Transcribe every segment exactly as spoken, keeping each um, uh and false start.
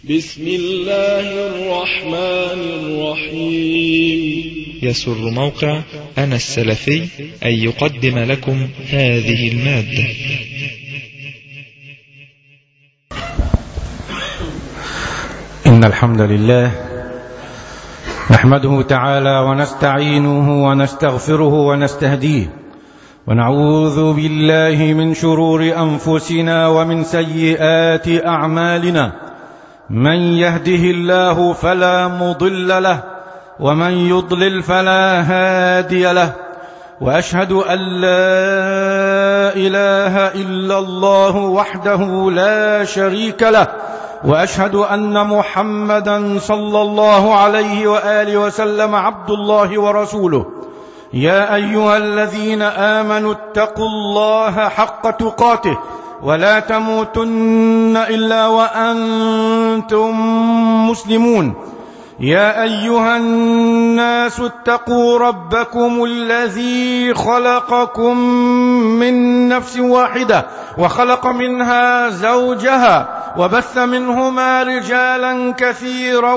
بسم الله الرحمن الرحيم. يسر موقع أنا السلفي أن يقدم لكم هذه المادة. إن الحمد لله نحمده تعالى ونستعينه ونستغفره ونستهديه، ونعوذ بالله من شرور أنفسنا ومن سيئات أعمالنا. من يهده الله فلا مضل له، ومن يضلل فلا هادي له، وأشهد أن لا إله إلا الله وحده لا شريك له، وأشهد أن محمدا صلى الله عليه وآله وسلم عبد الله ورسوله. يا أيها الذين آمنوا اتقوا الله حق تقاته ولا تموتن إلا وأنتم مسلمون. يا أيها الناس اتقوا ربكم الذي خلقكم من نفس واحدة وخلق منها زوجها وبث منهما رجالا كثيرا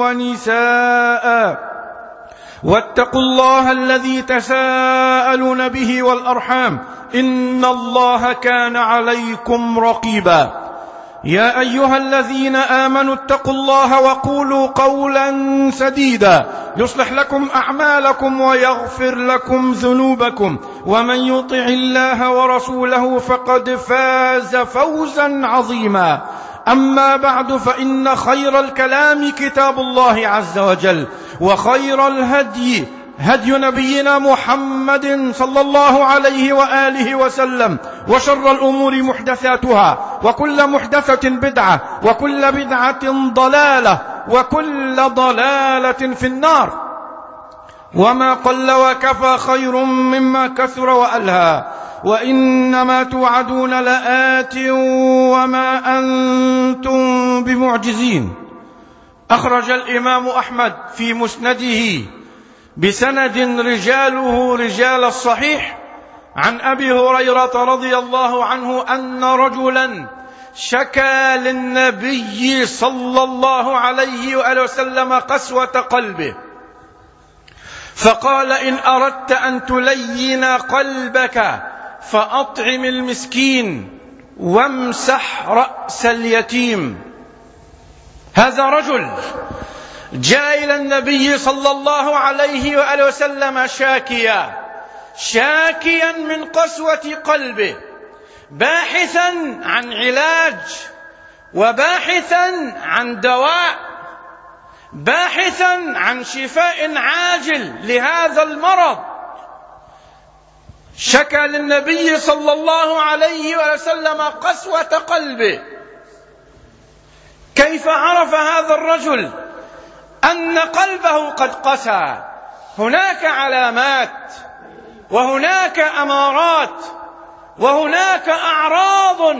ونساء، واتقوا الله الذي تساءلون به والأرحام إن الله كان عليكم رقيبا. يا أيها الذين آمنوا اتقوا الله وقولوا قولا سديدا يصلح لكم أعمالكم ويغفر لكم ذنوبكم، ومن يطع الله ورسوله فقد فاز فوزا عظيما. أما بعد، فإن خير الكلام كتاب الله عز وجل، وخير الهدي هدي نبينا محمد صلى الله عليه وآله وسلم، وشر الأمور محدثاتها، وكل محدثة بدعة، وكل بدعة ضلالة، وكل ضلالة في النار. وما قل وكفى خير مما كثر وألهى، وإنما توعدون لآت وما أنتم بمعجزين. أخرج الإمام أحمد في مسنده بسند رجاله رجال الصحيح عن أبي هريرة رضي الله عنه أن رجلا شكى للنبي صلى الله عليه وآله وسلم قسوة قلبه، فقال: إن أردت أن تلين قلبك فأطعم المسكين وامسح رأس اليتيم. هذا رجل جاء إلى النبي صلى الله عليه وآله وسلم شاكيا شاكيا من قسوة قلبه، باحثا عن علاج، وباحثا عن دواء، باحثا عن شفاء عاجل لهذا المرض. شكى للنبي صلى الله عليه وسلم قسوة قلبه. كيف عرف هذا الرجل أن قلبه قد قسى؟ هناك علامات، وهناك أمارات، وهناك أعراض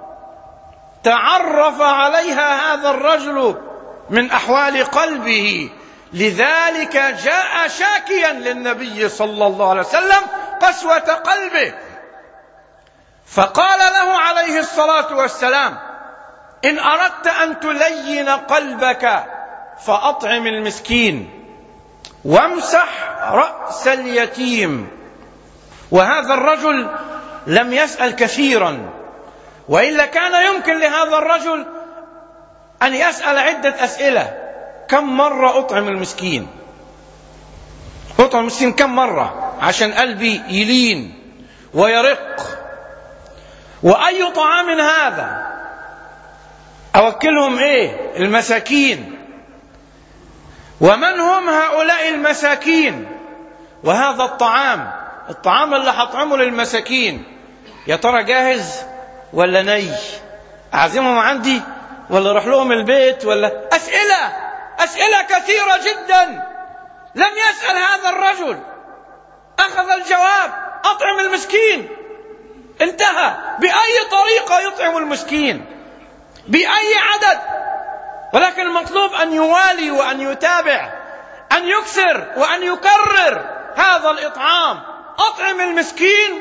تعرف عليها هذا الرجل من أحوال قلبه. لذلك جاء شاكيا للنبي صلى الله عليه وسلم قسوة قلبه، فقال له عليه الصلاة والسلام: إن أردت أن تلين قلبك فأطعم المسكين وامسح رأس اليتيم. وهذا الرجل لم يسأل كثيرا، وإلا كان يمكن لهذا الرجل أن يسأل عدة أسئلة: كم مرة أطعم المسكين؟ أطعم المسكين كم مرة عشان قلبي يلين ويرق؟ وأي طعام هذا؟ أوكلهم إيه؟ المساكين. ومن هم هؤلاء المساكين؟ وهذا الطعام الطعام اللي هطعمه للمساكين يا ترى جاهز ولا ني؟ أعزمهم عندي ولا أروح لهم البيت؟ ولا أسئلة أسئلة كثيرة جدا. لم يسأل هذا الرجل، أخذ الجواب: أطعم المسكين. انتهى. بأي طريقة يطعم المسكين؟ بأي عدد؟ ولكن المطلوب أن يوالي وأن يتابع، أن يكثر وأن يكرر هذا الإطعام. أطعم المسكين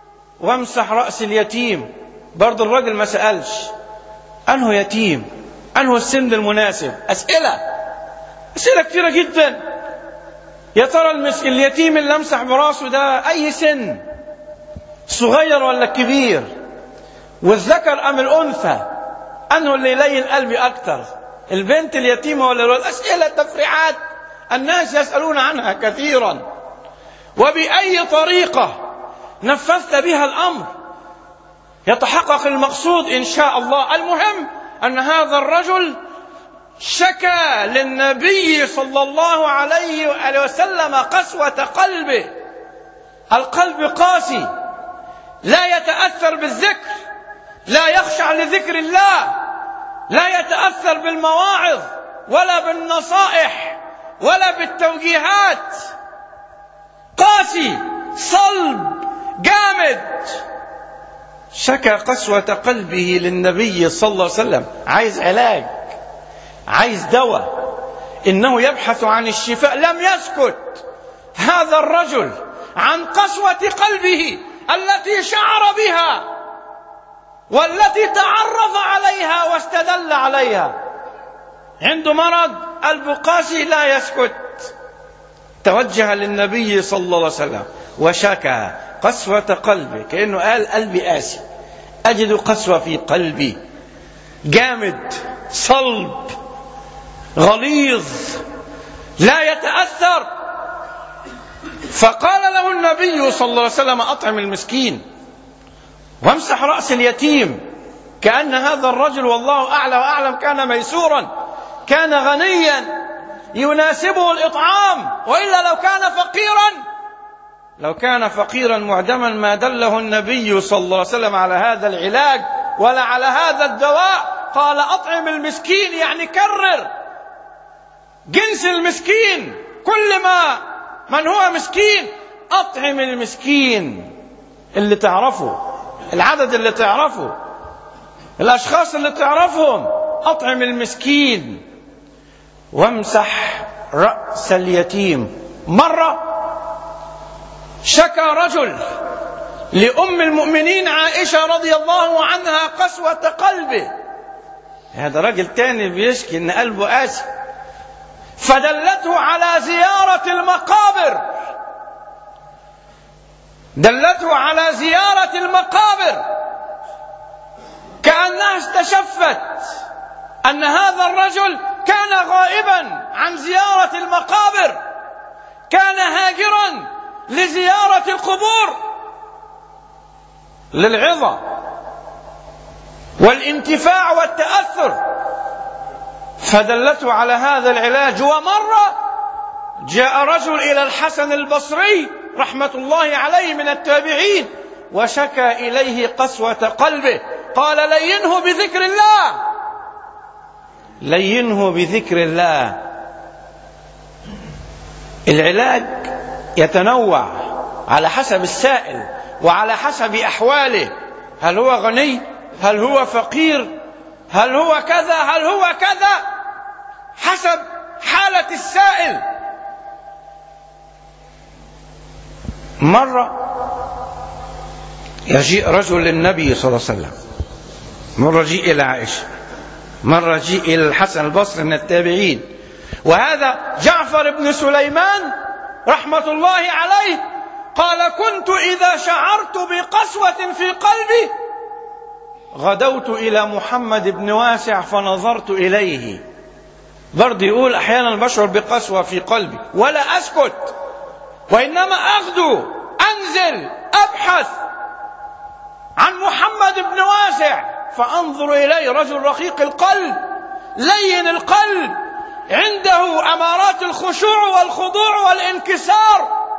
وامسح رأس اليتيم. برضو الرجل ما سألش أنه يتيم، أنه السن المناسب؟ أسئلة أسئلة كثيرة جدا. يا ترى اليتيم اللي امسح براسه ده أي سن؟ صغير ولا كبير؟ والذكر أم الأنثى؟ أنه اللي يلين قلبي أكثر، البنت اليتيمة ولا الولد؟ أسئلة تفريعات الناس يسألون عنها كثيرا. وبأي طريقة نفذت بها الأمر يتحقق المقصود إن شاء الله. المهم أن هذا الرجل شكى للنبي صلى الله عليه وآله وسلم قسوة قلبه. القلب قاسي، لا يتأثر بالذكر، لا يخشع لذكر الله، لا يتأثر بالمواعظ ولا بالنصائح ولا بالتوجيهات. قاسي صلب جامد. شكى قسوة قلبه للنبي صلى الله عليه وسلم. عايز علاج، عايز دواء، إنه يبحث عن الشفاء. لم يسكت هذا الرجل عن قسوة قلبه التي شعر بها والتي تعرف عليها واستدل عليها. عنده مرض، قلبه قاسي، لا يسكت. توجه للنبي صلى الله عليه وسلم وشكى قسوة قلبه، كأنه قال قلبي قاسي، أجد قسوة في قلبي، جامد صلب غليظ لا يتأثر. فقال له النبي صلى الله عليه وسلم أطعم المسكين وامسح رأس اليتيم. كأن هذا الرجل والله أعلى وأعلم كان ميسورا، كان غنيا يناسبه الإطعام، وإلا لو كان فقيرا لو كان فقيرا معدما ما دله النبي صلى الله عليه وسلم على هذا العلاج ولا على هذا الدواء. قال أطعم المسكين، يعني كرر جنس المسكين، كل ما من هو مسكين أطعم المسكين. اللي تعرفه، العدد اللي تعرفه، الأشخاص اللي تعرفهم، أطعم المسكين وامسح رأس اليتيم. مرة شكى رجل لأم المؤمنين عائشة رضي الله عنها قسوة قلبه. هذا رجل تاني بيشكي إن قلبه قاسي، فدلته على زيارة المقابر دلته على زيارة المقابر كأنها استشفت أن هذا الرجل كان غائبا عن زيارة المقابر، كان هاجرا لزيارة القبور للعظة والانتفاع والتأثر، فدلته على هذا العلاج. ومرة جاء رجل إلى الحسن البصري رحمة الله عليه من التابعين وشكى إليه قسوة قلبه. قال لينه بذكر الله، لينه بذكر الله. العلاج يتنوع على حسب السائل وعلى حسب أحواله. هل هو غني؟ هل هو فقير؟ هل هو كذا؟ هل هو كذا؟ حسب حالة السائل. مرة يجيء رجل للنبي صلى الله عليه وسلم، مرة جيء إلى عائشة، مرة جيء إلى الحسن البصري من التابعين، وهذا جعفر بن سليمان رحمة الله عليه قال كنت إذا شعرت بقسوة في قلبي غدوت إلى محمد بن واسع فنظرت إليه. برضه يقول أحيانا بشعر بقسوة في قلبي ولا أسكت، وإنما أغدو أنزل أبحث عن محمد بن واسع فأنظر إليه، رجل رقيق القلب لين القلب، عنده أمارات الخشوع والخضوع والانكسار.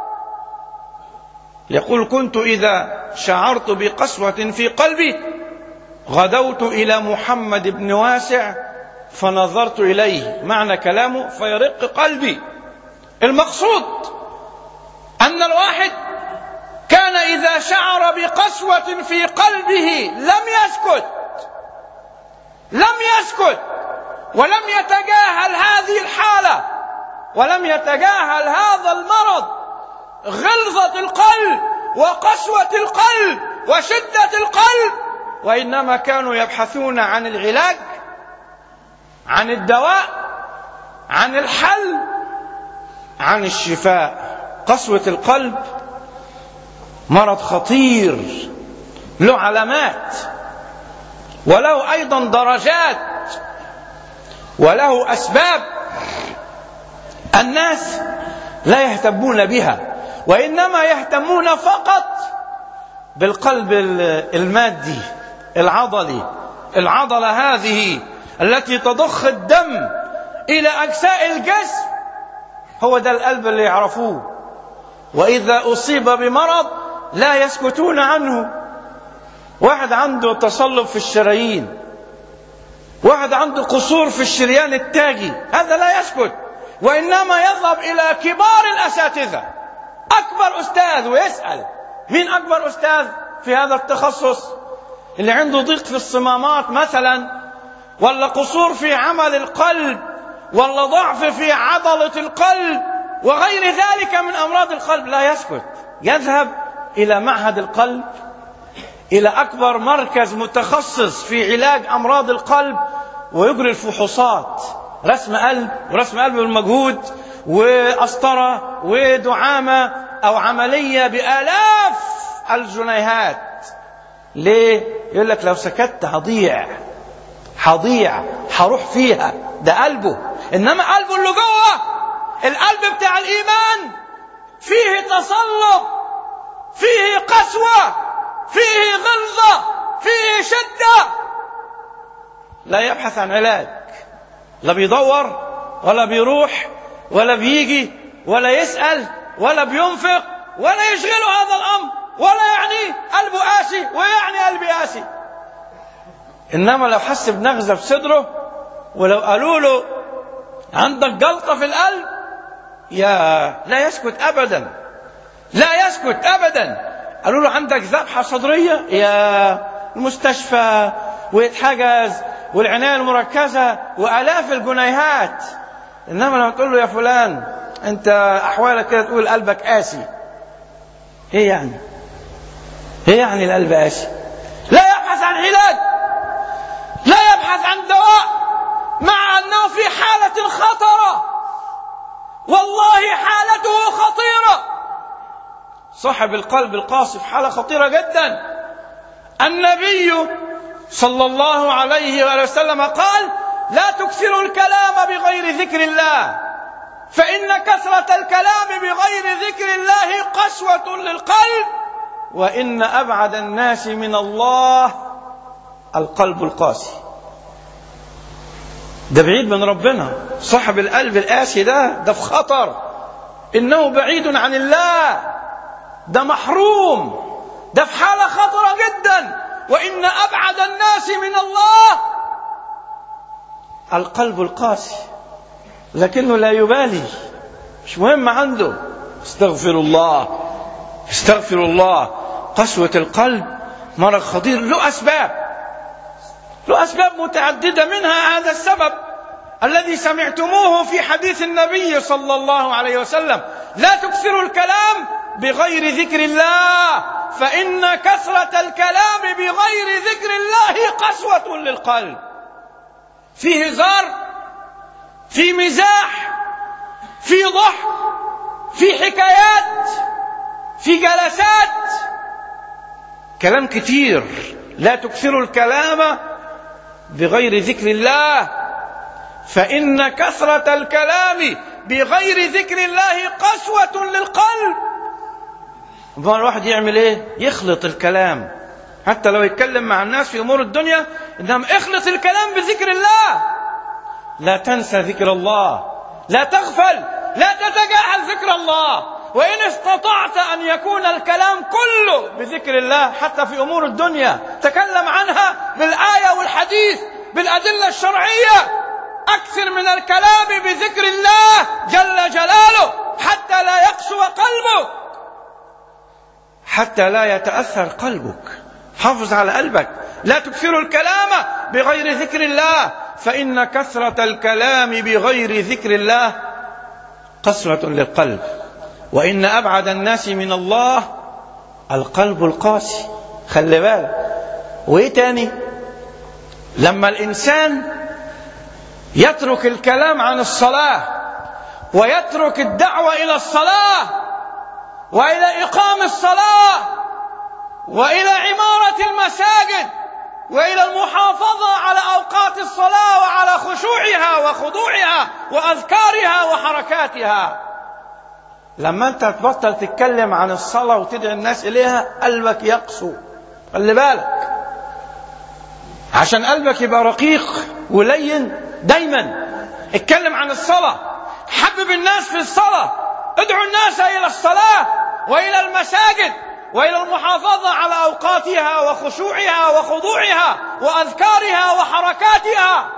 يقول كنت إذا شعرت بقسوة في قلبي غدوت إلى محمد بن واسع فنظرت إليه. معنى كلامه فيرق قلبي. المقصود أن الواحد كان إذا شعر بقسوة في قلبه لم يسكت لم يسكت ولم يتجاهل هذه الحالة ولم يتجاهل هذا المرض، غلظة القلب وقسوة القلب وشدة القلب، وإنما كانوا يبحثون عن العلاج عن الدواء، عن الحل، عن الشفاء. قسوة القلب مرض خطير له علامات، وله أيضا درجات، وله أسباب الناس لا يهتمون بها، وإنما يهتمون فقط بالقلب المادي العضلي. العضلة هذه التي تضخ الدم إلى أجزاء الجسم هو ده القلب اللي يعرفوه. وإذا أصيب بمرض لا يسكتون عنه. واحد عنده تصلب في الشرايين، واحد عنده قصور في الشريان التاجي، هذا لا يسكت، وإنما يذهب إلى كبار الأساتذة، أكبر أستاذ، ويسأل مين أكبر أستاذ في هذا التخصص؟ اللي عنده ضيق في الصمامات مثلا، ولا قصور في عمل القلب، ولا ضعف في عضلة القلب، وغير ذلك من أمراض القلب، لا يسكت، يذهب إلى معهد القلب، إلى أكبر مركز متخصص في علاج أمراض القلب، ويجري الفحوصات، رسم قلب ورسم قلب بالمجهود، وقسطرة ودعامة أو عملية بآلاف الجنيهات. ليه؟ يقول لك لو سكت هضيع هضيع هروح فيها. ده قلبه، إنما قلبه اللي جوه، القلب بتاع الإيمان، فيه تصلب، فيه قسوة، فيه غلظة، فيه شدة، لا يبحث عن علاج، لا بيدور ولا بيروح ولا بيجي ولا يسأل ولا بينفق ولا يشغله هذا الأمر، ولا يعني قلبه قاسي ويعني قلبي قاسي. إنما لو حس بنغزة في صدره، ولو قالوا له عندك جلطة في القلب، يا لا يسكت أبدا، لا يسكت أبدا. قالوا له عندك ذبحة صدرية، يا المستشفى ويتحجز والعناية المركزة وآلاف الجنيهات. إنما لما تقول له يا فلان أنت أحوالك كده، تقول قلبك قاسي، إيه يعني؟ إيه يعني القلب قاسي؟ لا يبحث عن علاج، لا يبحث عن دواء، مع أنه في حالة خطرة، والله حالته خطيرة. صاحب القلب القاسي في حالة خطيرة جدا. النبي صلى الله عليه وسلم قال: لا تكثروا الكلام بغير ذكر الله، فإن كثرة الكلام بغير ذكر الله قسوة للقلب، وإن أبعد الناس من الله القلب القاسي. ده بعيد من ربنا، صاحب القلب القاسي ده ده في خطر، إنه بعيد عن الله، ده محروم، ده في حالة خطرة جدا. وإن أبعد الناس من الله القلب القاسي، لكنه لا يبالي، مش مهم عنده. استغفر الله استغفر الله. قسوة القلب مرض خطير، له أسباب، له أسباب متعددة، منها هذا السبب الذي سمعتموه في حديث النبي صلى الله عليه وسلم: لا تكثروا الكلام بغير ذكر الله، فإن كثرة الكلام بغير ذكر الله قسوة للقلب. فيه هزار، في مزاح، في ضحك، في حكايات، في جلسات، كلام كتير. لا تكثروا الكلام بغير ذكر الله، فإن كثرة الكلام بغير ذكر الله قسوة للقلب. الواحد يعمل ايه؟ يخلط الكلام، حتى لو يتكلم مع الناس في امور الدنيا، انما اخلط الكلام بذكر الله. لا تنسى ذكر الله، لا تغفل، لا تتجاهل ذكر الله. وإن استطعت أن يكون الكلام كله بذكر الله حتى في أمور الدنيا، تكلم عنها بالآية والحديث بالأدلة الشرعية. أكثر من الكلام بذكر الله جل جلاله حتى لا يقسو قلبك، حتى لا يتأثر قلبك. حافظ على قلبك. لا تكثروا الكلام بغير ذكر الله، فإن كثرة الكلام بغير ذكر الله قسوة للقلب، وإن أبعد الناس من الله القلب القاسي. خلي بالك. وإيه تاني؟ لما الإنسان يترك الكلام عن الصلاة ويترك الدعوة إلى الصلاة وإلى إقام الصلاة وإلى عمارة المساجد وإلى المحافظة على أوقات الصلاة وعلى خشوعها وخضوعها وأذكارها وحركاتها. لما أنت تبطل تتكلم عن الصلاة وتدعي الناس إليها قلبك يقسو. خلي بالك، عشان قلبك يبقى رقيق ولين دايما اتكلم عن الصلاة، حبب الناس في الصلاة، ادعو الناس إلى الصلاة وإلى المساجد وإلى المحافظة على أوقاتها وخشوعها وخضوعها وأذكارها وحركاتها.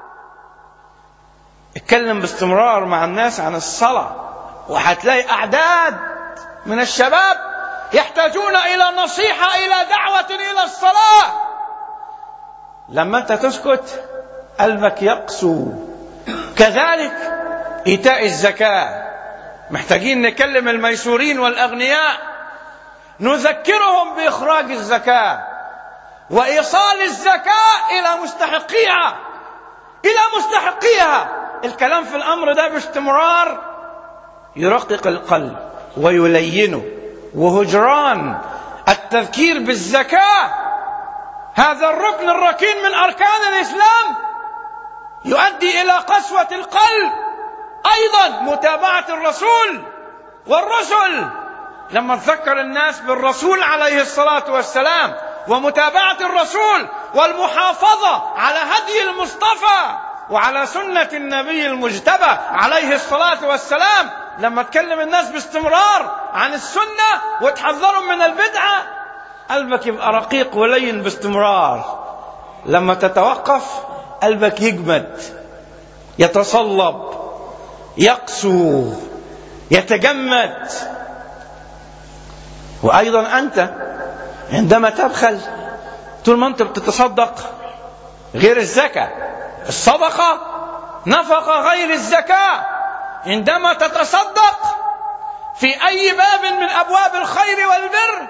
اتكلم باستمرار مع الناس عن الصلاة، وهتلاقي أعداد من الشباب يحتاجون إلى نصيحة، إلى دعوة إلى الصلاة. لما أنت تسكت قلبك يقسو. كذلك إيتاء الزكاة، محتاجين نكلم الميسورين والأغنياء، نذكرهم بإخراج الزكاة وإيصال الزكاة إلى مستحقيها إلى مستحقيها. الكلام في الأمر ده باستمرار يرقق القلب ويلينه. وهجران التذكير بالزكاة، هذا الركن الركين من أركان الإسلام، يؤدي إلى قسوة القلب. أيضا متابعة الرسول والرسل، لما تذكر الناس بالرسول عليه الصلاة والسلام ومتابعة الرسول والمحافظة على هدي المصطفى وعلى سنة النبي المجتبى عليه الصلاة والسلام، لما تكلم الناس باستمرار عن السنة وتحذرهم من البدعة، قلبك يبقى رقيق ولين باستمرار. لما تتوقف قلبك يجمد، يتصلب، يقسو، يتجمد. وأيضا أنت عندما تبخل، طول ما أنت بتتصدق غير الزكاة، الصدقة نفقة غير الزكاة، عندما تتصدق في أي باب من أبواب الخير والبر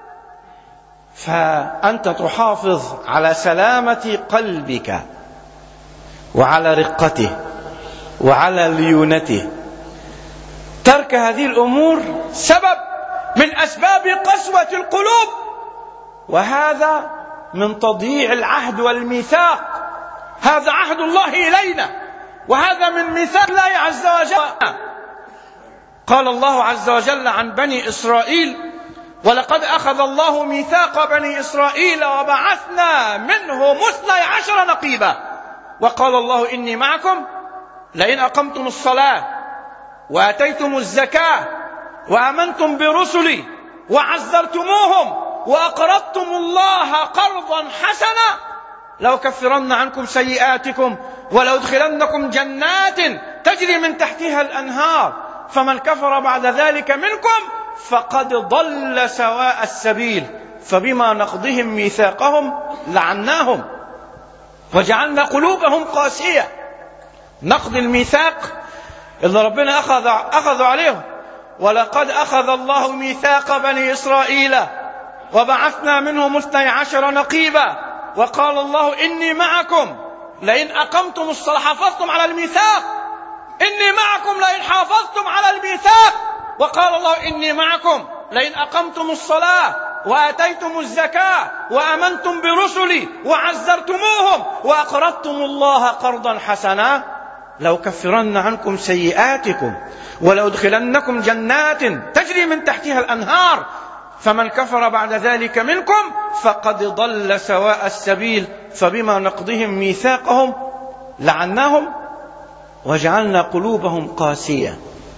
فأنت تحافظ على سلامة قلبك وعلى رقته وعلى ليونته. ترك هذه الأمور سبب من أسباب قسوة القلوب، وهذا من تضييع العهد والميثاق. هذا عهد الله إلينا، وهذا من ميثاق الله عز وجل. قال الله عز وجل عن بني إسرائيل: ولقد أخذ الله ميثاق بني إسرائيل وبعثنا منهم اثني عشر نقيبا وقال الله إني معكم لئن أقمتم الصلاة وآتيتم الزكاة وآمنتم برسلي وعزرتموهم وأقرضتم الله قرضا حسنا لأكفرن عنكم سيئاتكم ولأدخلنكم جنات تجري من تحتها الأنهار فمن كفر بعد ذلك منكم فقد ضل سواء السبيل فبما نقضهم ميثاقهم لعناهم وجعلنا قلوبهم قاسية. نقض الميثاق اللي ربنا أخذ أخذ عليهم: ولقد أخذ الله ميثاق بني إسرائيل وبعثنا منهم اثني عشر نقيبا وقال الله إني معكم لئن أقمتم الصلاة. حافظتم على الميثاق، إني معكم لئن حافظتم على الميثاق. وقال الله إني معكم لئن أقمتم الصلاة وآتيتم الزكاة وآمنتم برسلي وعزرتموهم وأقرضتم الله قرضا حسنا لأكفرن عنكم سيئاتكم ولأدخلنكم جنات تجري من تحتها الأنهار فمن كفر بعد ذلك منكم فقد ضل سواء السبيل فبما نقضهم ميثاقهم لعناهم وجعلنا قلوبهم قاسية.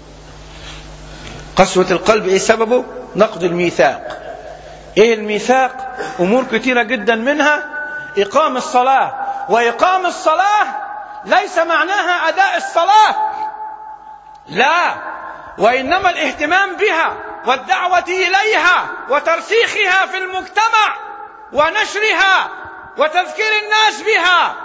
قسوة القلب ايه سببه؟ نقض الميثاق. ايه الميثاق؟ امور كثيرة جدا، منها اقام الصلاة. واقام الصلاة ليس معناها اداء الصلاة، لا، وانما الاهتمام بها والدعوة اليها وترسيخها في المجتمع ونشرها وتذكير الناس بها.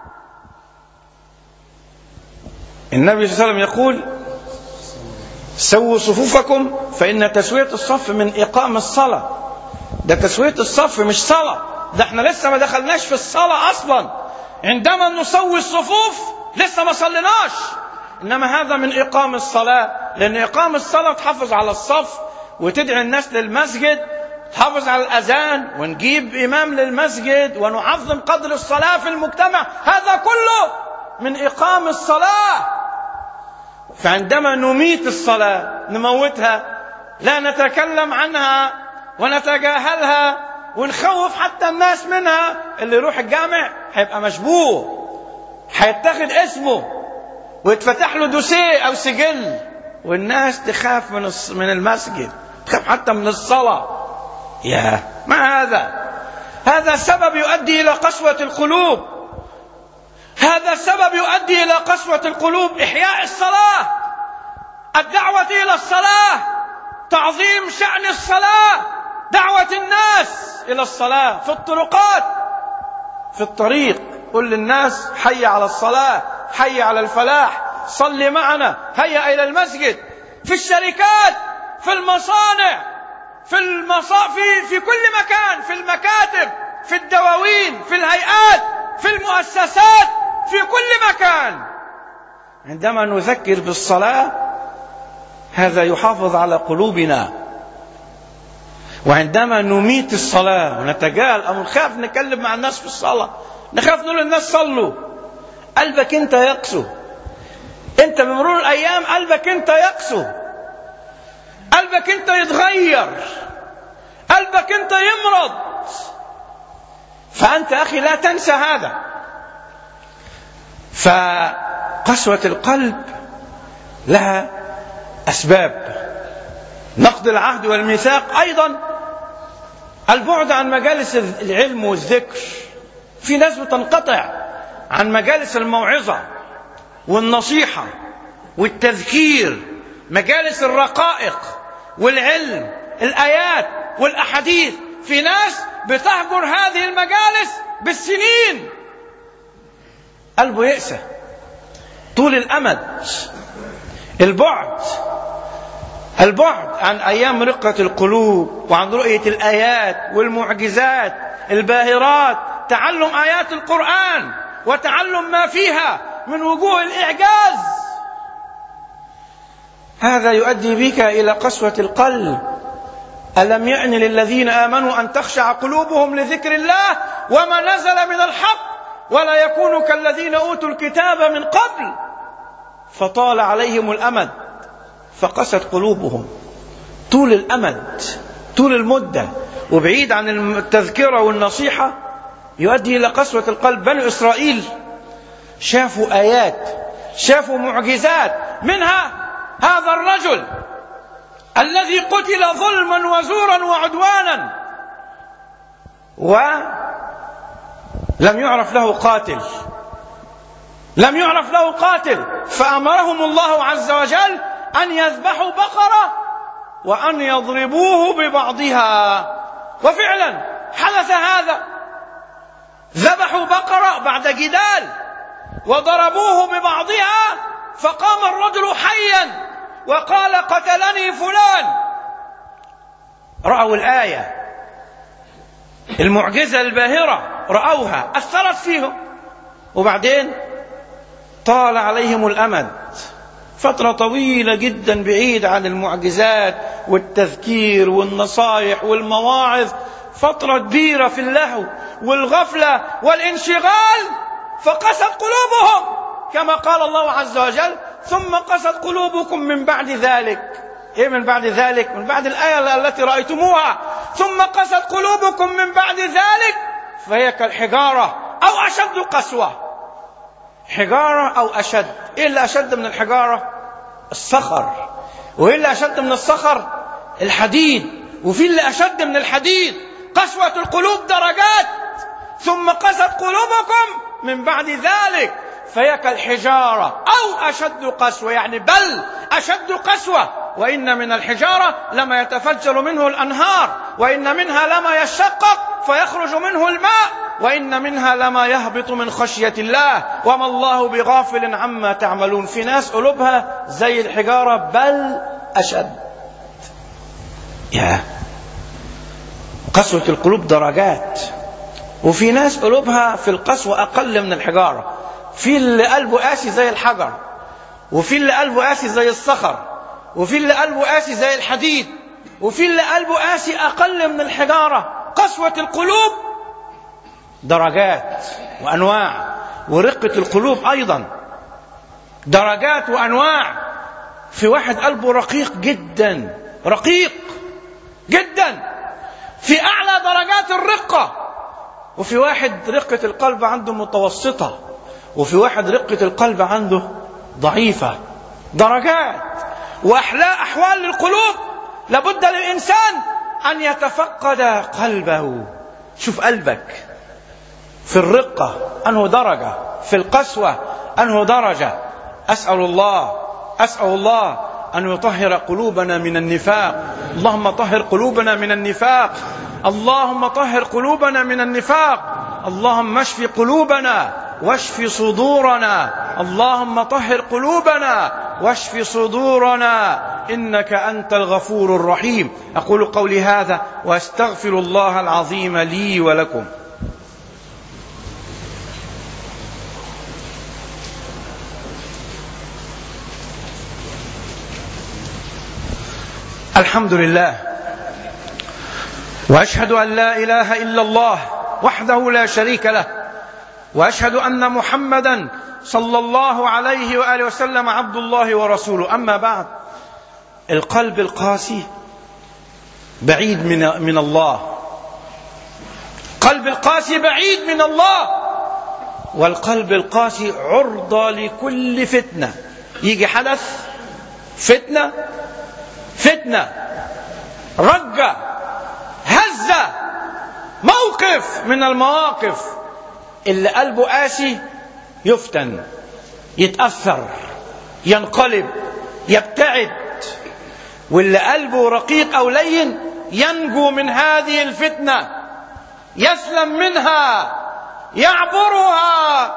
النبي صلى الله عليه وسلم يقول: سووا صفوفكم فإن تسوية الصف من إقام الصلاة. ده تسوية الصف مش صلاة، ده احنا لسه ما دخلناش في الصلاة أصلا. عندما نسوي الصفوف لسه ما صليناش. إنما هذا من إقام الصلاة، لأن إقام الصلاة تحافظ على الصف وتدعي الناس للمسجد، تحافظ على الأذان ونجيب إمام للمسجد ونعظم قدر الصلاة في المجتمع. هذا كله من إقام الصلاة. فعندما نميت الصلاة نموتها، لا نتكلم عنها ونتجاهلها ونخوف حتى الناس منها، اللي يروح الجامع هيبقى مشبوه، هيتاخد اسمه ويتفتح له دوسيه أو سجل، والناس تخاف من من المسجد، تخاف حتى من الصلاة. يا ما هذا؟ هذا سبب يؤدي إلى قسوة القلوب. هذا سبب يؤدي إلى قسوة القلوب. إحياء الصلاة، الدعوة إلى الصلاة، تعظيم شأن الصلاة، دعوة الناس إلى الصلاة في الطرقات، في الطريق قل للناس حي على الصلاة، حي على الفلاح، صل معنا، هيا إلى المسجد. في الشركات، في المصانع، في المصا... في في كل مكان، في المكاتب، في الدواوين، في الهيئات، في المؤسسات، في كل مكان. عندما نذكر بالصلاة هذا يحافظ على قلوبنا. وعندما نميت الصلاة ونتجاهل أو نخاف نتكلم مع الناس في الصلاة، نخاف نقول للناس صلوا، قلبك انت يقسو. انت بمرور الايام قلبك انت يقسو، قلبك انت يتغير، قلبك انت يمرض. فانت اخي لا تنسى هذا. فقسوة القلب لها اسباب. نقض العهد والميثاق، ايضا البعد عن مجالس العلم والذكر. في ناس بتنقطع عن مجالس الموعظة والنصيحة والتذكير، مجالس الرقائق والعلم، الآيات والأحاديث. في ناس بتهجر هذه المجالس بالسنين، قلبه يأسى، طول الأمد، البعد البعد عن أيام رقة القلوب وعن رؤية الآيات والمعجزات الباهرات، تعلم آيات القرآن وتعلم ما فيها من وجوه الإعجاز. هذا يؤدي بك إلى قسوة القلب. ألم يأن للذين آمنوا أن تخشع قلوبهم لذكر الله وما نزل من الحق ولا يكونوا كالذين أوتوا الكتاب من قبل فطال عليهم الأمد فقست قلوبهم. طول الأمد، طول المدة وبعيد عن التذكرة والنصيحة يؤدي إلى قسوة القلب. بني إسرائيل شافوا آيات، شافوا معجزات، منها هذا الرجل الذي قتل ظلما وزورا وعدوانا ولم يعرف له قاتل، لم يعرف له قاتل، فأمرهم الله عز وجل أن يذبحوا بقرة وأن يضربوه ببعضها. وفعلا حدث هذا، ذبحوا بقرة بعد جدال وضربوه ببعضها، فقام الرجل حيا وقال قتلني فلان. رأوا الآية، المعجزة الباهرة، رأوها، أثرت فيهم، وبعدين طال عليهم الأمد، فترة طويلة جدا بعيد عن المعجزات والتذكير والنصائح والمواعظ، فترة كبيرة في اللهو والغفلة والانشغال، فقست قلوبهم كما قال الله عز وجل ثم قست قلوبكم من بعد ذلك. ايه من بعد ذلك؟ من بعد الآية التي رأيتموها، ثم قست قلوبكم من بعد ذلك فهي كالحجارة أو أشد قسوة. حجارة أو أشد. إيه اللي أشد من الحجارة؟ الصخر. وإيه اللي أشد من الصخر؟ الحديد. وفي اللي أشد من الحديد. قسوة القلوب درجات. ثم قست قلوبكم من بعد ذلك فهي كالحجارة أو أشد قسوة، يعني بل أشد قسوة. وإن من الحجارة لما يتفجر منه الأنهار، وإن منها لما يشقق فيخرج منه الماء، وإن منها لما يهبط من خشية الله وما الله بغافل عما تعملون. في ناس قلوبها زي الحجارة بل أشد. يا قسوة القلوب درجات، وفي ناس قلوبها في القسوة أقل من الحجارة. في اللي قلبه قاسي زي الحجر، وفي اللي قلبه قاسي زي الصخر، وفي اللي قلبه قاسي زي الحديد، وفي اللي قلبه قاسي أقل من الحجارة. قسوة القلوب درجات وأنواع، ورقة القلوب أيضا درجات وأنواع. في واحد قلبه رقيق جدا، رقيق جدا في أعلى درجات الرقة، وفي واحد رقة القلب عنده متوسطة، وفي واحد رقة القلب عنده ضعيفة. درجات وأحلاء أحوال للقلوب. لابد للإنسان أن يتفقد قلبه. شوف قلبك في الرقة أنه درجة، في القسوة أنه درجة. أسأل الله أسأل الله أن يطهر قلوبنا من النفاق. اللهم طهر قلوبنا من النفاق، اللهم طهر قلوبنا من النفاق، اللهم اشف قلوبنا واشف صدورنا، اللهم طهر قلوبنا واشف صدورنا، إنك أنت الغفور الرحيم. أقول قولي هذا وأستغفر الله العظيم لي ولكم. الحمد لله، وأشهد أن لا إله إلا الله وحده لا شريك له، وأشهد أن محمدا صلى الله عليه وآله وسلم عبد الله ورسوله. أما بعد، القلب القاسي بعيد من من الله. قلب القاسي بعيد من الله، والقلب القاسي عرضة لكل فتنة. يجي حدث فتنة فتنة رجة هزة موقف من المواقف، اللي قلبه قاسي يفتن، يتأثر، ينقلب، يبتعد. واللي قلبه رقيق أو لين ينجو من هذه الفتنة، يسلم منها، يعبرها.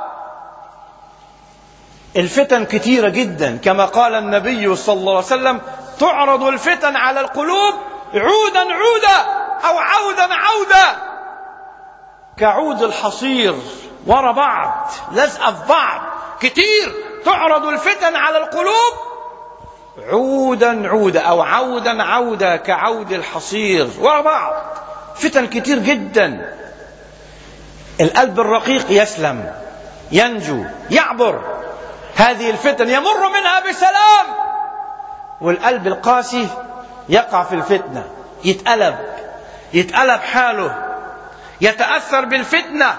الفتن كثيرة جدا، كما قال النبي صلى الله عليه وسلم: تعرض الفتن على القلوب عودا عودا أو عودا عودا، كعود الحصير، ورا بعض، لازقة في بعض كتير. تعرض الفتن على القلوب عودا عودا أو عودا عودا، كعود الحصير، ورا بعض. فتن كتير جدا. القلب الرقيق يسلم، ينجو، يعبر هذه الفتن، يمر منها بسلام. والقلب القاسي يقع في الفتنة، يتقلب يتقلب حاله، يتأثر بالفتنة.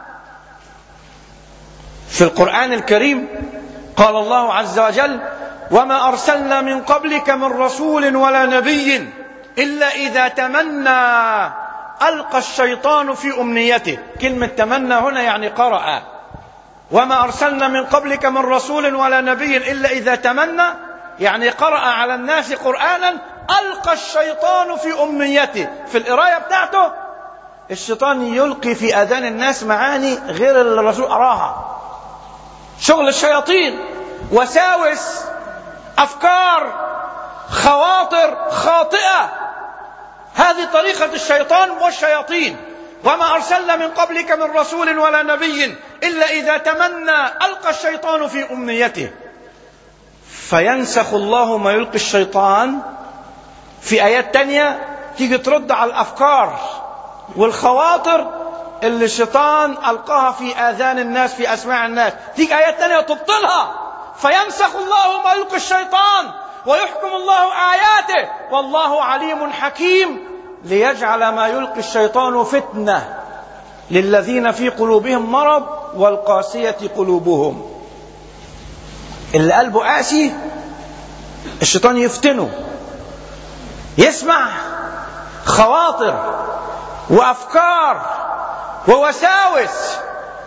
في القرآن الكريم قال الله عز وجل: وما أرسلنا من قبلك من رسول ولا نبي إلا إذا تمنى ألقى الشيطان في أمنيته. كلمة تمنى هنا يعني قرأ. وما أرسلنا من قبلك من رسول ولا نبي إلا إذا تمنى، يعني قرأ على الناس قرآنا ألقى الشيطان في أمنيته. في القراية بتاعته الشيطان يلقي في آذان الناس معاني غير اللي الرسول قراها. شغل الشياطين، وساوس، أفكار، خواطر خاطئة. هذه طريقة الشيطان والشياطين. وما أرسلنا من قبلك من رسول ولا نبي إلا إذا تمنى ألقى الشيطان في أمنيته، فينسخ الله ما يلقي الشيطان. في آيات تانية تيجي ترد على الأفكار والخواطر اللي الشيطان ألقاها في آذان الناس، في أسماع الناس. تيجي آيات تانية تبطلها. فينسخ الله ما يلقي الشيطان ويحكم الله آياته والله عليم حكيم، ليجعل ما يلقي الشيطان فتنة للذين في قلوبهم مرض والقاسية قلوبهم. اللي قلبه قاسي الشيطان يفتنه، يسمع خواطر وأفكار ووساوس،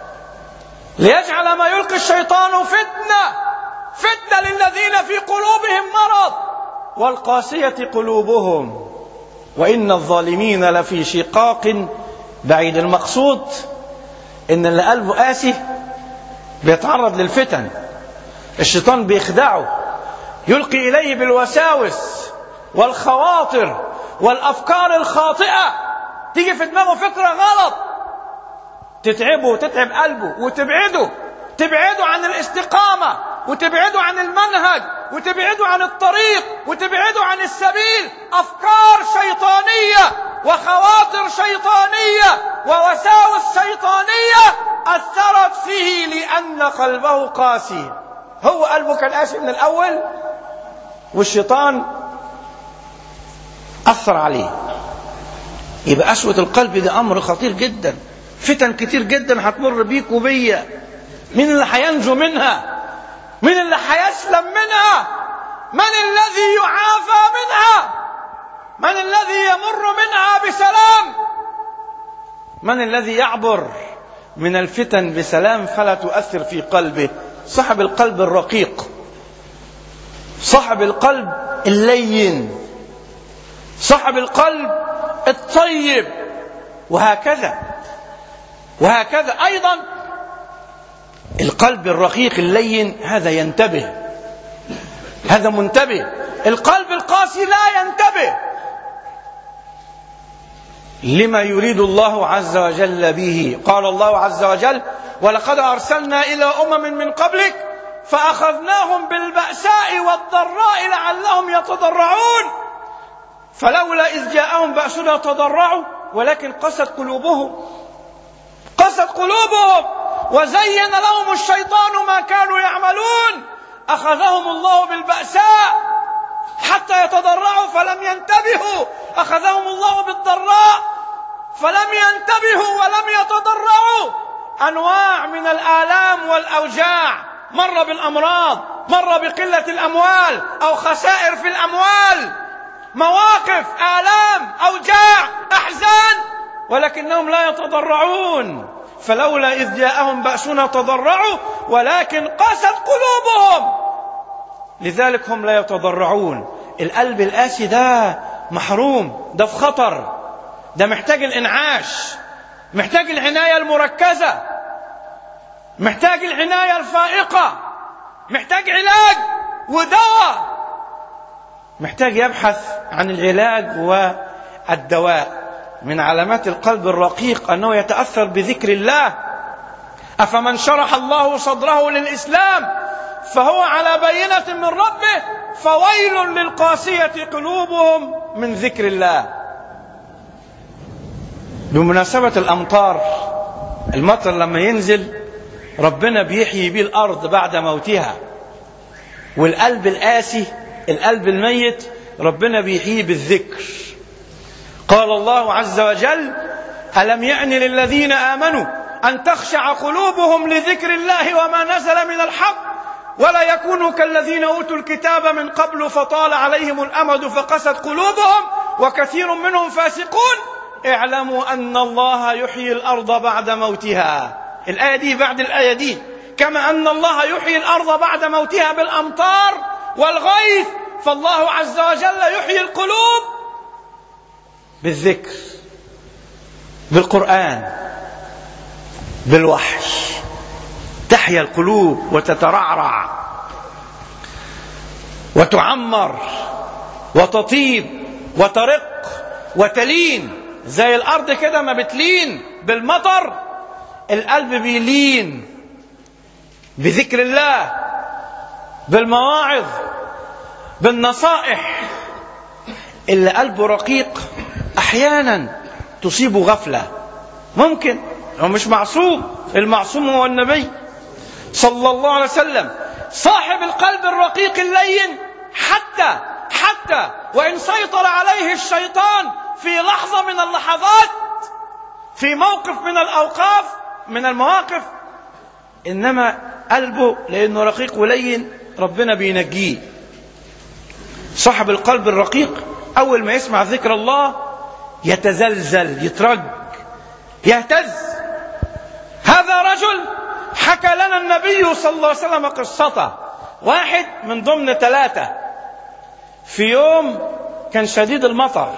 ليجعل ما يلقي الشيطان فتنة فتنة للذين في قلوبهم مرض والقاسية قلوبهم وإن الظالمين لفي شقاق بعيد. المقصود إن اللي قلبه قاسي بيتعرض للفتن، الشيطان بيخدعه، يلقي إليه بالوساوس والخواطر والأفكار الخاطئة. تيجي في دماغه فكرة غلط تتعبه وتتعب قلبه وتبعده، تبعدوا عن الاستقامة، وتبعدوا عن المنهج، وتبعدوا عن الطريق، وتبعدوا عن السبيل. أفكار شيطانية وخواطر شيطانية ووساوس شيطانية أثرت فيه لأن قلبه قاسي. هو قلبه كان قاسي من الأول، والشيطان أثر عليه. يبقى قسوة القلب ده أمر خطير جدا. فتن كتير جدا هتمر بيك وبيا. مين اللي هينجو منها؟ مين اللي هيسلم منها؟ من الذي يعافى منها؟ من الذي يمر منها بسلام؟ من الذي يعبر من الفتن بسلام فلا تؤثر في قلبه؟ صاحب القلب الرقيق، صاحب القلب اللين، صاحب القلب الطيب. وهكذا وهكذا أيضا القلب الرقيق اللين هذا ينتبه، هذا منتبه. القلب القاسي لا ينتبه لما يريد الله عز وجل به. قال الله عز وجل: ولقد أرسلنا إلى أمم من قبلك فأخذناهم بالبأساء والضراء لعلهم يتضرعون فلولا إذ جاءهم بأسنا تضرعوا ولكن قست قلوبهم قست قلوبهم وزين لهم الشيطان ما كانوا يعملون أخذهم الله بالبأساء حتى يتضرعوا فلم ينتبهوا، أخذهم الله بالضراء فلم ينتبهوا ولم يتضرعوا. أنواع من الآلام والأوجاع، مر بالأمراض، مر بقلة الأموال أو خسائر في الأموال، مواقف، آلام، أوجاع، أحزان، ولكنهم لا يتضرعون. فلولا إذ جاءهم بأسنا تضرعوا ولكن قست قلوبهم لذلك هم لا يتضرعون. القلب القاسي ده محروم، ده في خطر، ده محتاج الإنعاش، محتاج العناية المركزة، محتاج العناية الفائقة، محتاج علاج ودواء، محتاج يبحث عن العلاج والدواء. من علامات القلب الرقيق أنه يتأثر بذكر الله. أفمن شرح الله صدره للإسلام فهو على بينة من ربه فويل للقاسية قلوبهم من ذكر الله. بمناسبة الأمطار، المطر لما ينزل ربنا بيحيي به الأرض بعد موتها، والقلب القاسي، القلب الميت، ربنا بيحييه بالذكر. قال الله عز وجل: ألم يأن للذين آمنوا أن تخشع قلوبهم لذكر الله وما نزل من الحق ولا يكونوا كالذين أوتوا الكتاب من قبل فطال عليهم الأمد فقست قلوبهم وكثير منهم فاسقون اعلموا أن الله يحيي الأرض بعد موتها. الآية دي بعد الآية دي، كما أن الله يحيي الأرض بعد موتها بالأمطار والغيث، فالله عز وجل يحيي القلوب بالذكر، بالقرآن، بالوحي. تحيا القلوب وتترعرع وتعمر وتطيب وترق وتلين زي الأرض كده ما بتلين بالمطر. القلب بيلين بذكر الله، بالمواعظ، بالنصائح. اللي قلبه رقيق أحيانا تصيبه غفلة، ممكن، هو مش معصوم، المعصوم هو النبي صلى الله عليه وسلم. صاحب القلب الرقيق اللين حتى حتى وإن سيطر عليه الشيطان في لحظة من اللحظات، في موقف من الأوقاف من المواقف، إنما قلبه لأنه رقيق ولين ربنا بينجيه. صاحب القلب الرقيق أول ما يسمع ذكر الله يتزلزل، يترج، يهتز. هذا رجل حكى لنا النبي صلى الله عليه وسلم قصته. واحد من ضمن ثلاثة في يوم كان شديد المطر،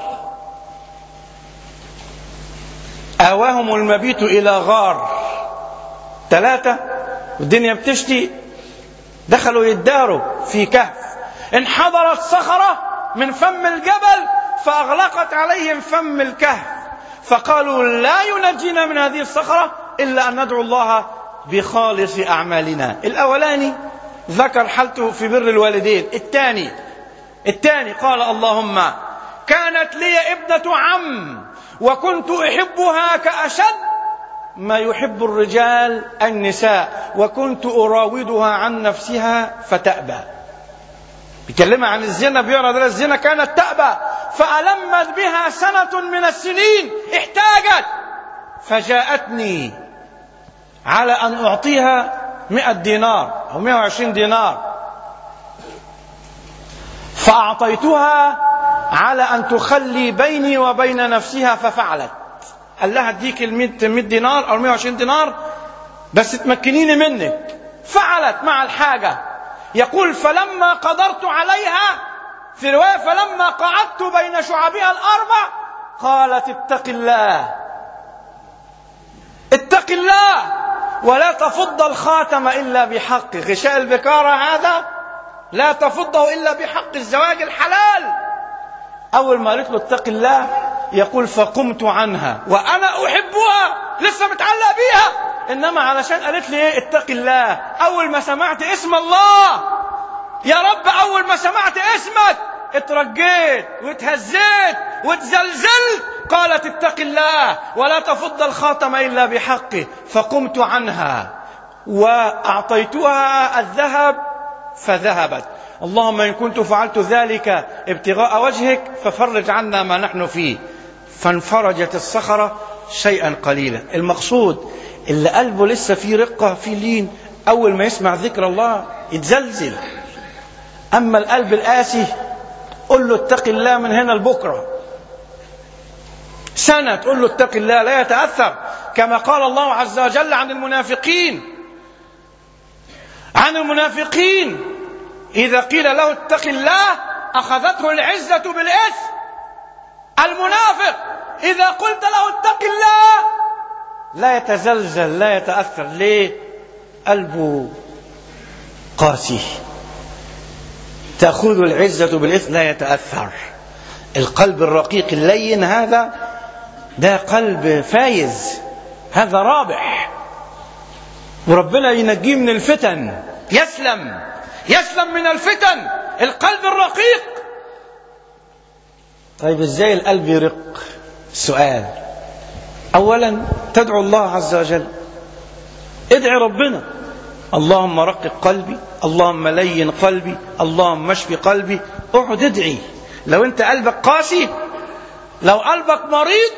آواهم المبيت إلى غار. ثلاثة والدنيا بتشتي، دخلوا يداروا في كهف. انحدرت صخرة من فم الجبل فأغلقت عليهم فم الكهف، فقالوا لا ينجينا من هذه الصخرة إلا أن ندعو الله بخالص أعمالنا. الأولاني ذكر حالته في بر الوالدين. الثاني الثاني قال اللهم كانت لي ابنة عم وكنت أحبها كأشد ما يحب الرجال النساء وكنت أراودها عن نفسها فتأبى. بيكلمها عن الزنا، بيعرض لها الزنا، كانت تأبى فألمت بها سنة من السنين احتاجت فجاءتني على أن أعطيها مئة دينار أو مئة وعشرين دينار فأعطيتها على أن تخلي بيني وبين نفسها ففعلت. قال لها اديك المئة دينار أو مئة وعشرين دينار بس تمكنيني منك، فعلت مع الحاجة. يقول فلما قدرت عليها في رواية فلما قعدت بين شعبها الأربع قالت اتق الله اتق الله ولا تفض الخاتم إلا بحق. غشاء البكارة هذا لا تفضه إلا بحق الزواج الحلال. أول ما قالت له اتق الله يقول فقمت عنها وأنا أحبها، لسه متعلق بيها، إنما علشان قالت لي إيه اتق الله. أول ما سمعت اسم الله يا رب، أول ما سمعت اسمك اترجيت واتهزيت واتزلزلت. قالت اتق الله ولا تفض الخاتم إلا بحقه. فقمت عنها وأعطيتها الذهب فذهبت. اللهم إن كنت فعلت ذلك ابتغاء وجهك ففرج عنا ما نحن فيه. فانفرجت الصخرة شيئا قليلا. المقصود اللي قلبه لسه فيه رقة فيه لين أول ما يسمع ذكر الله يتزلزل. أما القلب القاسي قل له اتق الله من هنا لبكرة سنة، تقول له اتق الله لا يتأثر. كما قال الله عز وجل عن المنافقين عن المنافقين إذا قيل له اتق الله أخذته العزة بالإثم. المنافق إذا قلت له اتق الله لا يتزلزل لا يتأثر. ليه؟ قلبه قاسي. تأخذ العزة بالإثم لا يتأثر. القلب الرقيق اللين هذا ده قلب فايز، هذا رابح، وربنا ينجيه من الفتن. يسلم يسلم من الفتن القلب الرقيق. طيب ازاي القلب يرق؟ السؤال اولا تدعو الله عز وجل، ادعي ربنا اللهم رقق قلبي، اللهم لين قلبي، اللهم اشف قلبي. اقعد ادعي. لو انت قلبك قاسي، لو قلبك مريض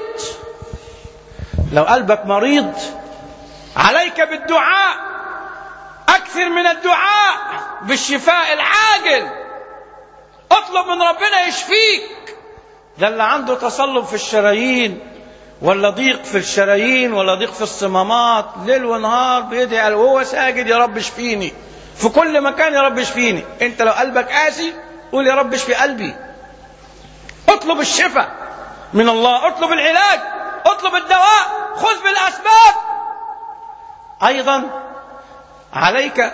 لو قلبك مريض عليك بالدعاء، اكثر من الدعاء بالشفاء العاجل. اطلب من ربنا يشفيك. ده اللي عنده تصلب في الشرايين ولا ضيق في الشرايين ولا ضيق في الصمامات ليل ونهار بيدعي وهو ساجد يا رب اشفيني في كل مكان، يا رب اشفيني. انت لو قلبك قاسي قول يا رب اشفي قلبي. اطلب الشفاء من الله، اطلب العلاج، اطلب الدواء، خذ بالاسباب. ايضا عليك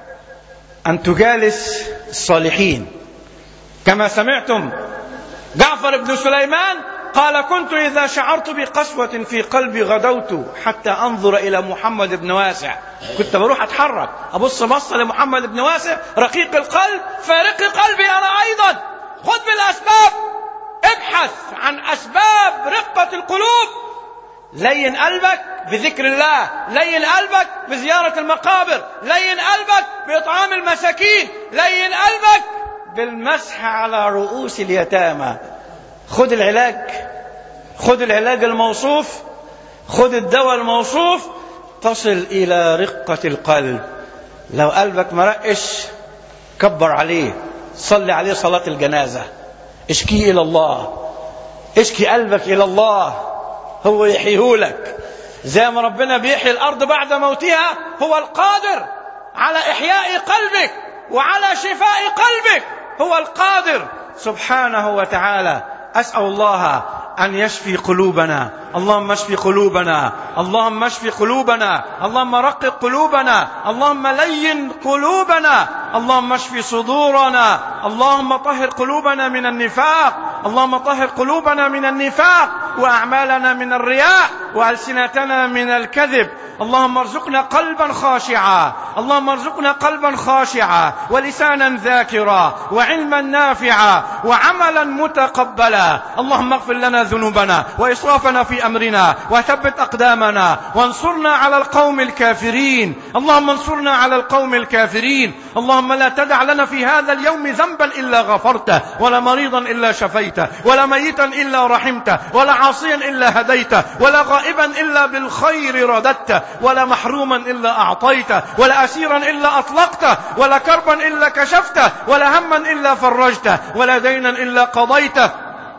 ان تجالس الصالحين. كما سمعتم جعفر بن سليمان قال كنت إذا شعرت بقسوة في قلبي غدوت حتى أنظر إلى محمد بن واسع. كنت بروح أتحرك أبص بصة لمحمد بن واسع رقيق القلب فيرق قلبي أنا أيضا. خذ بالأسباب، ابحث عن أسباب رقة القلوب. لين قلبك بذكر الله، لين قلبك بزيارة المقابر، لين قلبك بإطعام المساكين، لين قلبك بالمسح على رؤوس اليتامى. خذ العلاج، خذ العلاج الموصوف، خذ الدواء الموصوف، تصل إلى رقة القلب. لو قلبك مرقش كبر عليه، صلي عليه صلاة الجنازة، اشكي إلى الله، اشكي قلبك إلى الله، هو يحييهولك. زي ما ربنا بيحيي الأرض بعد موتها، هو القادر على إحياء قلبك وعلى شفاء قلبك، هو القادر سبحانه وتعالى. أسأل الله أن يشفي قلوبنا اللهم اشف قلوبنا، اللهم اشف قلوبنا، اللهم رقق قلوبنا، اللهم لين قلوبنا، اللهم اشف صدورنا، اللهم طهر قلوبنا من النفاق، اللهم طهر قلوبنا من النفاق، وأعمالنا من الرياء، وألسنتنا من الكذب. اللهم ارزقنا قلبا خاشعا، اللهم ارزقنا قلبا خاشعا، ولسانا ذاكرا، وعلما نافعا، وعملا متقبلا. اللهم اغفر لنا ذنوبنا وإسرافنا في أمرنا، وثبت أقدامنا، وانصرنا على القوم الكافرين. اللهم انصرنا على القوم الكافرين. اللهم لا تدع لنا في هذا اليوم ذنبا إلا غفرته، ولا مريضا إلا شفيته، ولا ميتا إلا رحمته، ولا عاصيا إلا هديته، ولا غائبا إلا بالخير رددته، ولا محروما إلا أعطيته، ولا أسيرا إلا أطلقته، ولا كربا إلا كشفته، ولا هما إلا فرجته، ولا دينا إلا قضيته،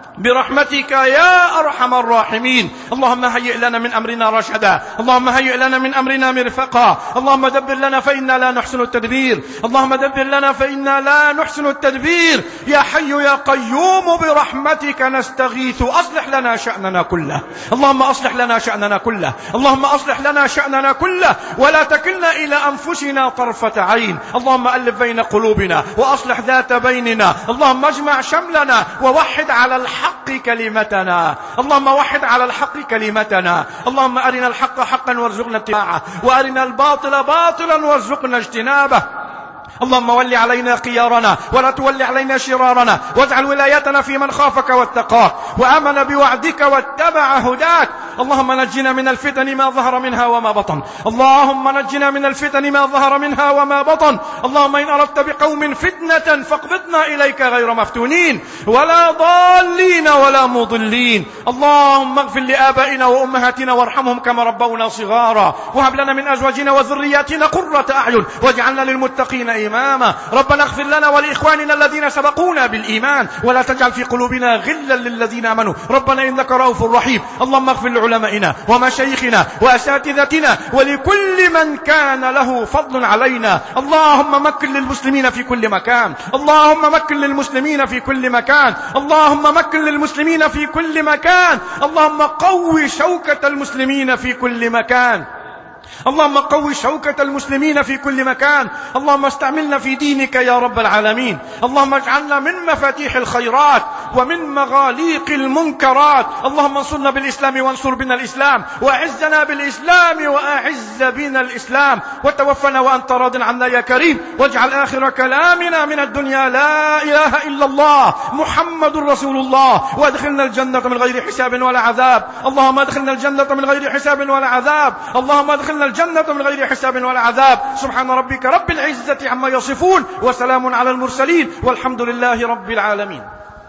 برحمتك يا أرحم الراحمين. اللهم هيئ لنا من أمرنا رشدا، اللهم هيئ لنا من أمرنا مرفقا، اللهم دبر لنا فإنا لا نحسن التدبير، اللهم دبر لنا فإنا لا نحسن التدبير. يا حي يا قيوم برحمتك نستغيث، أصلح لنا شأننا كله، اللهم أصلح لنا شأننا كله، اللهم أصلح لنا شأننا كله، ولا تكلنا إلى أنفسنا طرفة عين. اللهم ألف بين قلوبنا وأصلح ذات بيننا، اللهم اجمع شملنا ووحد على الحق الحق كلمتنا، اللهم وحد على الحق كلمتنا. اللهم أرنا الحق حقا وارزقنا اتباعه، وأرنا الباطل باطلا وارزقنا اجتنابه. اللهم ول علينا خيارنا ولا تول علينا شرارنا، واجعل ولايتنا في من خافك واتقاك وآمن بوعدك واتبع هداك. اللهم نجنا من الفتن ما ظهر منها وما بطن، اللهم نجنا من الفتن ما ظهر منها وما بطن. اللهم إن أردت بقوم فتنة فاقبضنا إليك غير مفتونين ولا ضالين ولا مضلين. اللهم اغفر لآبائنا وأمهاتنا وارحمهم كما ربونا صغارا، وهب لنا من أزواجنا وذرياتنا قرة أعين واجعلنا للمتقين إماما. ربنا اغفر لنا ولإخواننا الذين سبقونا بالإيمان، ولا تجعل في قلوبنا غلا للذين آمنوا ربنا إنك رؤوف رحيم. اللهم اغفر لعلمائنا ومشايخنا وأساتذتنا ولكل من كان له فضل علينا. اللهم مكن للمسلمين في كل مكان، اللهم مكن للمسلمين في كل مكان، اللهم مكن للمسلمين في كل مكان. اللهم قوي شوكة المسلمين في كل مكان، اللهم قوي شوكة المسلمين في كل مكان. اللهم استعملنا في دينك يا رب العالمين. اللهم اجعلنا من مفاتيح الخيرات ومن مغاليق المنكرات. اللهم انصرنا بالإسلام وانصر بنا الإسلام، وأعزنا بالإسلام وأعز بنا الإسلام، وتوفنا وأنت راض عنا يا كريم. واجعل آخر كلامنا من الدنيا لا إله إلا الله محمد رسول الله، وادخلنا الجنة من غير حساب ولا عذاب. اللهم ادخلنا الجنة من غير حساب ولا عذاب، اللهم ادخلنا الجنة من غير حساب ولا عذاب. سبحان ربك رب العزة عما يصفون، وسلام على المرسلين، والحمد لله رب العالمين.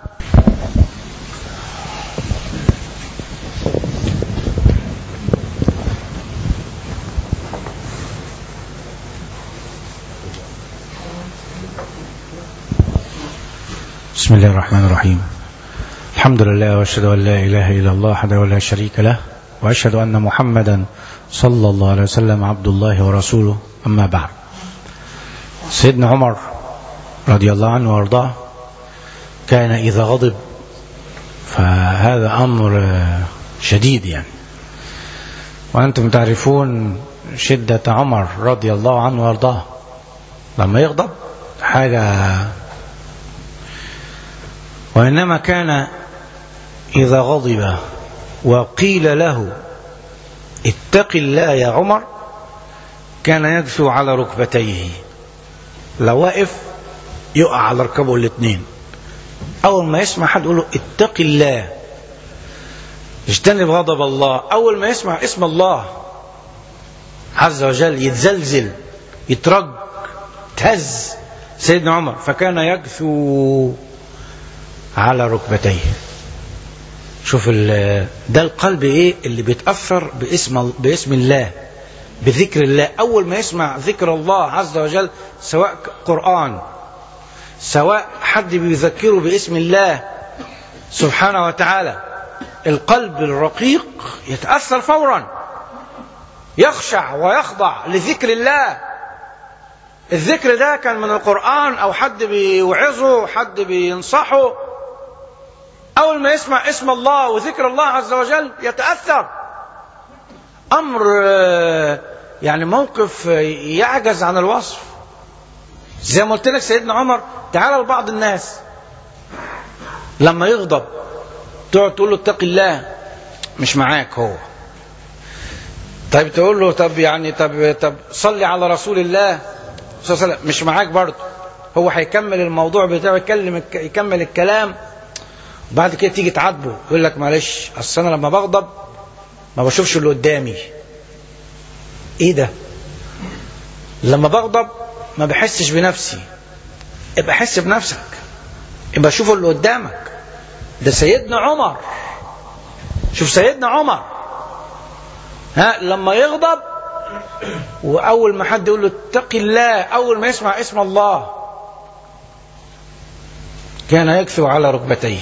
بسم الله الرحمن الرحيم. الحمد لله، وأشهد أن لا إله إلا الله وحده لا شريك له، وأشهد أن محمدا صلى الله عليه وسلم عبد الله ورسوله. أما بعد، سيدنا عمر رضي الله عنه وارضاه كان إذا غضب، فهذا أمر شديد يعني، وأنتم تعرفون شدة عمر رضي الله عنه وارضاه لما يغضب حاجة. وإنما كان إذا غضب وقيل له اتق الله يا عمر كان يجثو على ركبتيه، لو واقف يقع على ركبه الاثنين. أول ما يسمع حد يقول له اتق الله، اجتنب غضب الله، أول ما يسمع اسم الله عز وجل يتزلزل يترج تهز سيدنا عمر، فكان يجثو على ركبتيه. شوف ده القلب ايه اللي بيتأثر باسم باسم الله، بذكر الله. اول ما يسمع ذكر الله عز وجل، سواء قرآن سواء حد بيذكره باسم الله سبحانه وتعالى، القلب الرقيق يتأثر فورا، يخشع ويخضع لذكر الله. الذكر ده كان من القرآن او حد بيوعظه، حد بينصحه، أول ما يسمع اسم الله وذكر الله عز وجل يتأثر. أمر يعني موقف يعجز عن الوصف. زي ما قلت لك سيدنا عمر، تعالى لبعض الناس لما يغضب تقعد تقول له اتق الله، مش معاك هو. طيب تقول له طب يعني طب طب صلي على رسول الله صلى الله عليه وسلم، مش معاك برضه. هو هيكمل الموضوع بتاعه، يكلم يكمل الكلام، وبعد كده تيجي تعاتبه يقول لك معلش اصل انا لما بغضب ما بشوفش اللي قدامي. ايه ده؟ لما بغضب ما بحسش بنفسي. ابقى حس بنفسك، ابقى شوف اللي قدامك. ده سيدنا عمر، شوف سيدنا عمر ها لما يغضب واول ما حد يقول له اتق الله، اول ما يسمع اسم الله كان يكفي على ركبتيه.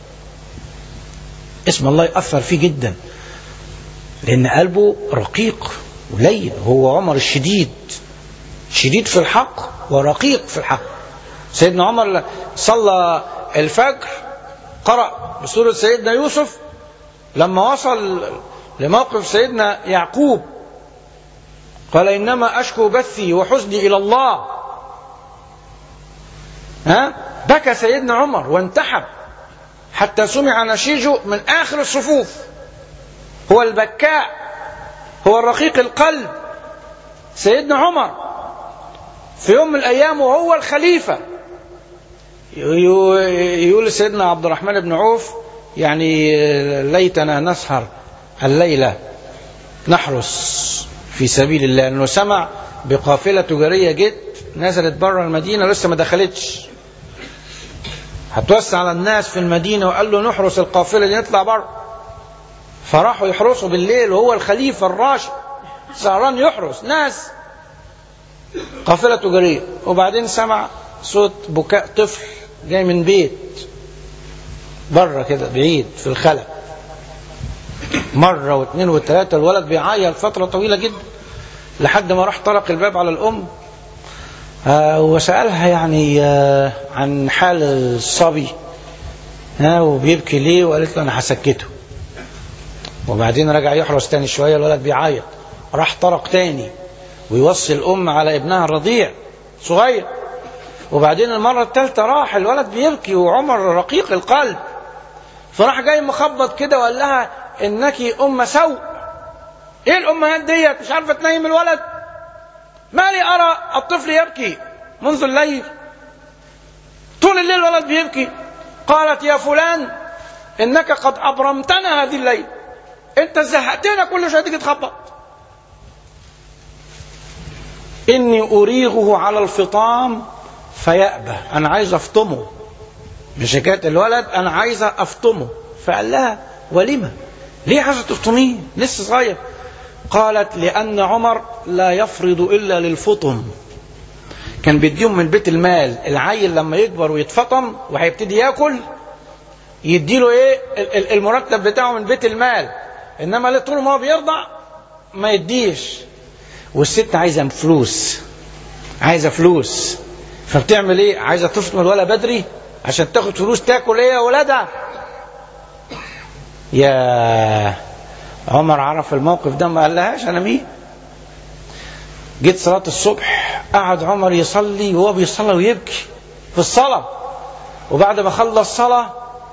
اسم الله يأثر فيه جدا، لأن قلبه رقيق ولين. هو عمر الشديد، شديد في الحق ورقيق في الحق. سيدنا عمر صلى الفجر قرأ بسورة سيدنا يوسف، لما وصل لموقف سيدنا يعقوب قال إنما أشكو بثي وحزني إلى الله. ها بكى سيدنا عمر وانتحب حتى سمع نشيجه من آخر الصفوف. هو البكاء، هو الرقيق القلب. سيدنا عمر في يوم من الأيام وهو الخليفة يقول سيدنا عبد الرحمن بن عوف يعني ليتنا نسهر الليلة نحرس في سبيل الله، لأنه سمع بقافلة تجارية جت نزلت بره المدينة لسه ما دخلتش، هتوسع على الناس في المدينة، وقال له نحرس القافلة دي نطلع بره. فراحوا يحرسوا بالليل وهو الخليفة الراشد سهران يحرس ناس قافلة تجارية. وبعدين سمع صوت بكاء طفل جاي من بيت بره كده بعيد في الخلا. مرة واثنين وثلاثة الولد بيعيط فترة طويلة جدا، لحد ما راح طرق الباب على الأم آه وسألها يعني آه عن حال الصبي ها وبيبكي ليه، وقالت له أنا هسكته. وبعدين رجع يحرس تاني شوية، الولد بيعيط، راح طرق تاني ويوصي الأم على ابنها الرضيع صغير. وبعدين المرة الثالثة راح الولد بيبكي وعمر رقيق القلب، فراح جاي مخبط كده وقال لها إنك أم سوء. إيه الأمهات ديت مش عارفة تنيم الولد؟ ما لي أرى الطفل يبكي منذ الليل، طول الليل الولد بيبكي. قالت يا فلان إنك قد أبرمتنا هذه الليل، أنت زهقتنا كل شوية تيجي تخبط. إني أريغه على الفطام فيأبى، أنا عايز أفطمه، مش حكاية الولد، أنا عايز أفطمه. فقال لها ولما؟ ليه عايزة تفطميه؟ لسه صغير. قالت لأن عمر لا يفرض إلا للفطم، كان بيديهم من بيت المال. العيل لما يكبر ويتفطم وهيبتدي ياكل يديله ايه المرتب بتاعه من بيت المال، انما طول ما هو بيرضع ما يديش. والست عايزه فلوس، عايزه فلوس، فبتعمل ايه؟ عايزه تفطم الولد بدري عشان تاخد فلوس تاكل ايه يا ولادها. يا عمر عرف الموقف ده ما قالهاش انا مين. جيت صلاة الصبح قعد عمر يصلي وهو بيصلي ويبكي في الصلاة، وبعد ما خلص صلاة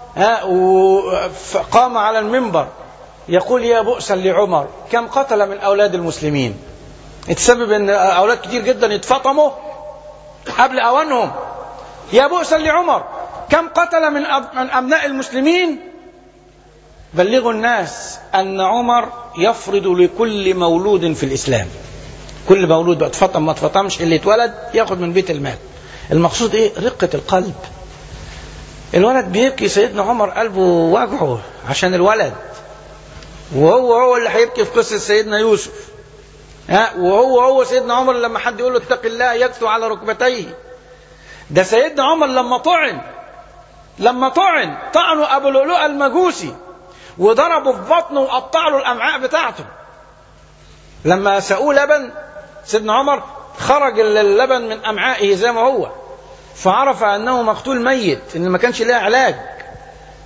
قام على المنبر يقول يا بؤسا لعمر كم قتل من أولاد المسلمين. السبب ان أولاد كتير جدا يتفطموا قبل أوانهم. يا بؤسا لعمر كم قتل من من أبناء المسلمين. بلغوا الناس أن عمر يفرض لكل مولود في الإسلام، كل مولود بقى اتفطم ما اتفطمش اللي اتولد ياخد من بيت المال. المقصود ايه؟ رقة القلب. الولد بيبكي، سيدنا عمر قلبه وجعه عشان الولد، وهو هو اللي هيبكي في قصة سيدنا يوسف. ها وهو هو سيدنا عمر لما حد يقول له اتق الله يكثو على ركبتيه. ده سيدنا عمر لما طعن لما طعن طعنوا ابو لؤلؤ المجوسي وضربوا في بطنه وقطع له الامعاء بتاعته. لما سقوه لبن سيدنا عمر خرج اللبن من امعائه زي ما هو، فعرف انه مقتول ميت، ان ما كانش لها علاج.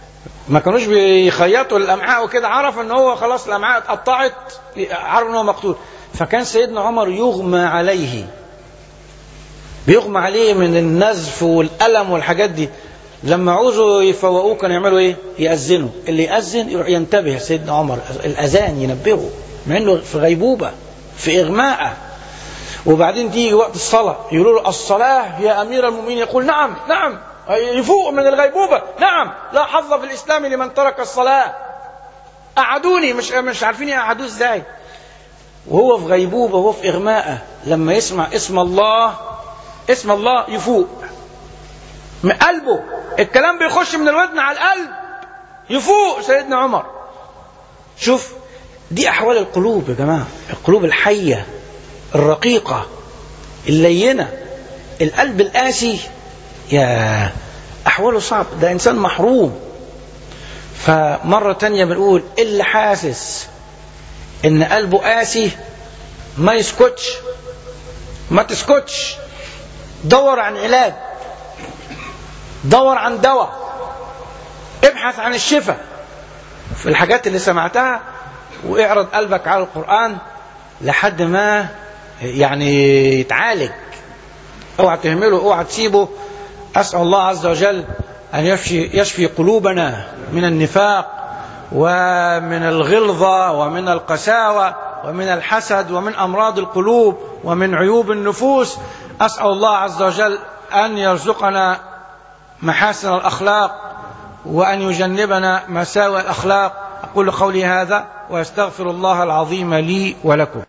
ما كانوش بيخيطوا الامعاء وكده، عرف ان هو خلاص الامعاء اتقطعت، عرف ان هو مقتول. فكان سيدنا عمر يغمى عليه، بيغمى عليه من النزف والألم والحاجات دي. لما عوزوا يفوقوه كانوا يعملوا ايه؟ يأذنوا. اللي يأذن يروح ينتبه سيدنا عمر، الأذان ينبهه مع انه في غيبوبة في إغماءه. وبعدين تيجي وقت الصلاة يقولوا له الصلاة يا أمير المؤمنين، يقول نعم نعم، يفوق من الغيبوبة، نعم لا حظ في الإسلام لمن ترك الصلاة. قعدوني مش مش عارفين يقعدوه ازاي، وهو في غيبوبة وهو في إغماءه. لما يسمع اسم الله، اسم الله يفوق من قلبه، الكلام بيخش من الودن على القلب، يفوق سيدنا عمر. شوف دي أحوال القلوب يا جماعة، القلوب الحية الرقيقة اللينة. القلب القاسي يا أحواله صعب، ده إنسان محروم. فمرة تانية بنقول اللي حاسس إن قلبه قاسي ما يسكتش، ما تسكتش، دور عن علاج، دور عن دواء، ابحث عن الشفاء في الحاجات اللي سمعتها، واعرض قلبك على القرآن لحد ما يعني يتعالج. اوعى تهمله، اوعى تسيبه. أسأل الله عز وجل أن يشفي, يشفي قلوبنا من النفاق ومن الغلظة ومن القساوة ومن الحسد ومن أمراض القلوب ومن عيوب النفوس. أسأل الله عز وجل أن يرزقنا محاسن الأخلاق وأن يجنبنا مساوئ الأخلاق. أقول قولي هذا وأستغفر الله العظيم لي ولكم.